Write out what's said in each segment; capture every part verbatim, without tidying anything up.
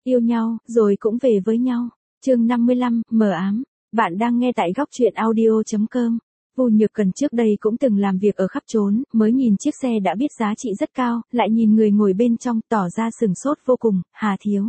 Yêu nhau, rồi cũng về với nhau. Chương năm mươi lăm, mờ ám. Bạn đang nghe tại góc truyện audio chấm com. Vu Nhược Cần trước đây cũng từng làm việc ở khắp trốn, mới nhìn chiếc xe đã biết giá trị rất cao, lại nhìn người ngồi bên trong tỏ ra sửng sốt vô cùng. Hà thiếu.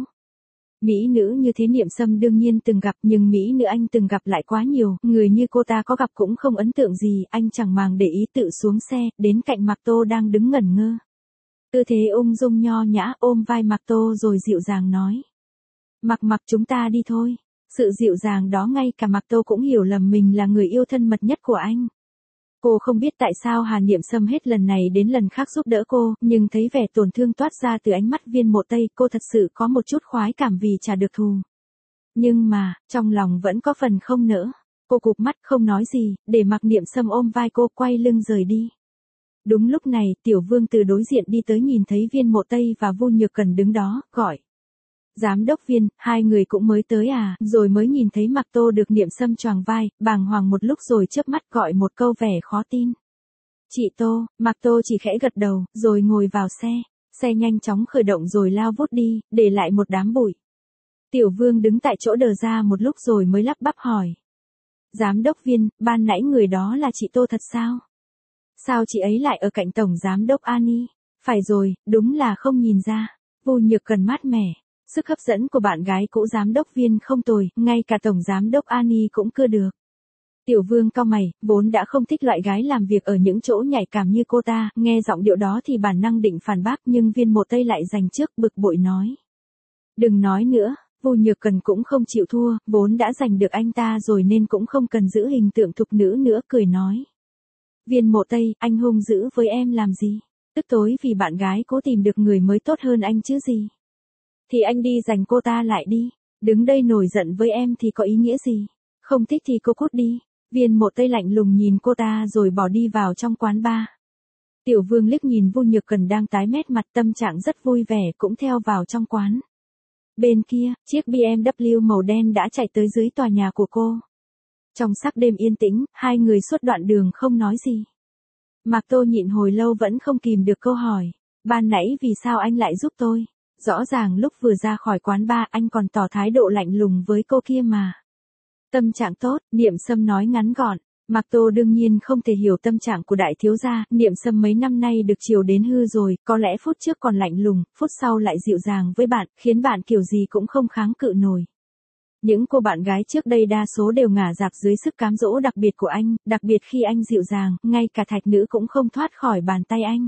Mỹ nữ như thế Niệm Sâm đương nhiên từng gặp, nhưng Mỹ nữ anh từng gặp lại quá nhiều, người như cô ta có gặp cũng không ấn tượng gì. Anh chẳng màng để ý tự xuống xe, đến cạnh Mạc Tô đang đứng ngẩn ngơ. Tư thế ung dung nho nhã, ôm vai Mạc Tô rồi dịu dàng nói. Mặc mặc chúng ta đi thôi. Sự dịu dàng đó ngay cả Mạc Tô cũng hiểu lầm mình là người yêu thân mật nhất của anh. Cô không biết tại sao Hà Niệm Sâm hết lần này đến lần khác giúp đỡ cô, nhưng thấy vẻ tổn thương toát ra từ ánh mắt Viên Mộ Tây, cô thật sự có một chút khoái cảm vì trả được thù. Nhưng mà, trong lòng vẫn có phần không nỡ. Cô cụp mắt không nói gì, để Mạc Niệm Sâm ôm vai cô quay lưng rời đi. Đúng lúc này, Tiểu Vương từ đối diện đi tới, nhìn thấy Viên Mộ Tây và Vu Nhược Cần đứng đó, gọi. Giám đốc Viên, hai người cũng mới tới à, rồi mới nhìn thấy Mạc Tô được Niệm Sâm choàng vai, bàng hoàng một lúc rồi chớp mắt gọi một câu vẻ khó tin. Chị Tô. Mạc Tô chỉ khẽ gật đầu, rồi ngồi vào xe. Xe nhanh chóng khởi động rồi lao vút đi, để lại một đám bụi. Tiểu Vương đứng tại chỗ đờ ra một lúc rồi mới lắp bắp hỏi. Giám đốc Viên, ban nãy người đó là chị Tô thật sao? Sao chị ấy lại ở cạnh Tổng Giám đốc Ani? Phải rồi, đúng là không nhìn ra. Vu Nhược Cần mát mẻ. Sức hấp dẫn của bạn gái cũ giám đốc Viên không tồi, ngay cả Tổng Giám đốc Ani cũng cưa được. Tiểu Vương cau mày, vốn đã không thích loại gái làm việc ở những chỗ nhạy cảm như cô ta, nghe giọng điệu đó thì bản năng định phản bác, nhưng Viên Mộ Tây lại giành trước, bực bội nói. Đừng nói nữa. Vu Nhược Cần cũng không chịu thua, vốn đã giành được anh ta rồi nên cũng không cần giữ hình tượng thục nữ nữa, cười nói. Viên Mộ Tây, anh hung dữ với em làm gì? Tức tối vì bạn gái cố tìm được người mới tốt hơn anh chứ gì? Thì anh đi giành cô ta lại đi. Đứng đây nổi giận với em thì có ý nghĩa gì? Không thích thì cô cút đi. Viên Mộ Tây lạnh lùng nhìn cô ta rồi bỏ đi vào trong quán bar. Tiểu Vương liếc nhìn Vu Nhược Cần đang tái mét mặt, tâm trạng rất vui vẻ, cũng theo vào trong quán. Bên kia, chiếc bê em vê màu đen đã chạy tới dưới tòa nhà của cô. Trong sắc đêm yên tĩnh, hai người suốt đoạn đường không nói gì. Mạc Tô nhịn hồi lâu vẫn không kìm được câu hỏi. Ban nãy vì sao anh lại giúp tôi? Rõ ràng lúc vừa ra khỏi quán bar anh còn tỏ thái độ lạnh lùng với cô kia mà. Tâm trạng tốt, Niệm Sâm nói ngắn gọn. Mạc Tô đương nhiên không thể hiểu tâm trạng của đại thiếu gia, Niệm Sâm mấy năm nay được chiều đến hư rồi, có lẽ phút trước còn lạnh lùng, phút sau lại dịu dàng với bạn, khiến bạn kiểu gì cũng không kháng cự nổi. Những cô bạn gái trước đây đa số đều ngả rạp dưới sức cám dỗ đặc biệt của anh, đặc biệt khi anh dịu dàng, ngay cả thạch nữ cũng không thoát khỏi bàn tay anh.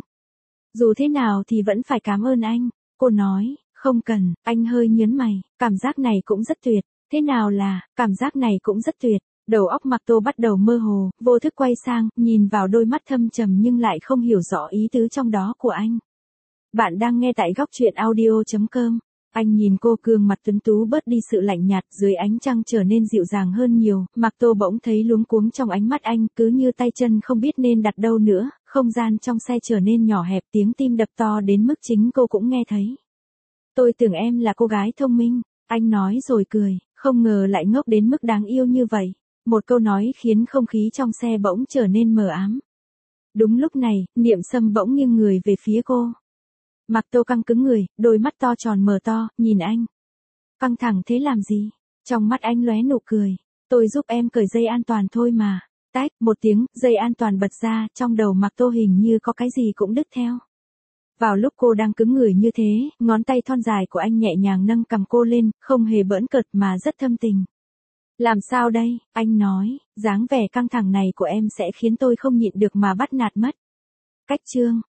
Dù thế nào thì vẫn phải cảm ơn anh, cô nói, không cần, anh hơi nhớn mày, cảm giác này cũng rất tuyệt, thế nào là, cảm giác này cũng rất tuyệt. Đầu óc Mạc Tô bắt đầu mơ hồ, vô thức quay sang, nhìn vào đôi mắt thâm trầm nhưng lại không hiểu rõ ý tứ trong đó của anh. Bạn đang nghe tại góc truyện audio chấm com. Anh nhìn cô, gương mặt tuấn tú bớt đi sự lạnh nhạt, dưới ánh trăng trở nên dịu dàng hơn nhiều. Mạc Tô bỗng thấy luống cuống trong ánh mắt anh, cứ như tay chân không biết nên đặt đâu nữa, không gian trong xe trở nên nhỏ hẹp, tiếng tim đập to đến mức chính cô cũng nghe thấy. Tôi tưởng em là cô gái thông minh, anh nói rồi cười, không ngờ lại ngốc đến mức đáng yêu như vậy. Một câu nói khiến không khí trong xe bỗng trở nên mờ ám. Đúng lúc này, Niệm Sâm bỗng nghiêng người về phía cô. Mạc Tô căng cứng người, đôi mắt to tròn mờ to, nhìn anh. Căng thẳng thế làm gì? Trong mắt anh lóe nụ cười. Tôi giúp em cởi dây an toàn thôi mà. Tách, một tiếng, dây an toàn bật ra, trong đầu Mạc Tô hình như có cái gì cũng đứt theo. Vào lúc cô đang cứng người như thế, ngón tay thon dài của anh nhẹ nhàng nâng cằm cô lên, không hề bỡn cợt mà rất thâm tình. Làm sao đây, anh nói, dáng vẻ căng thẳng này của em sẽ khiến tôi không nhịn được mà bắt nạt mất. Cách chương.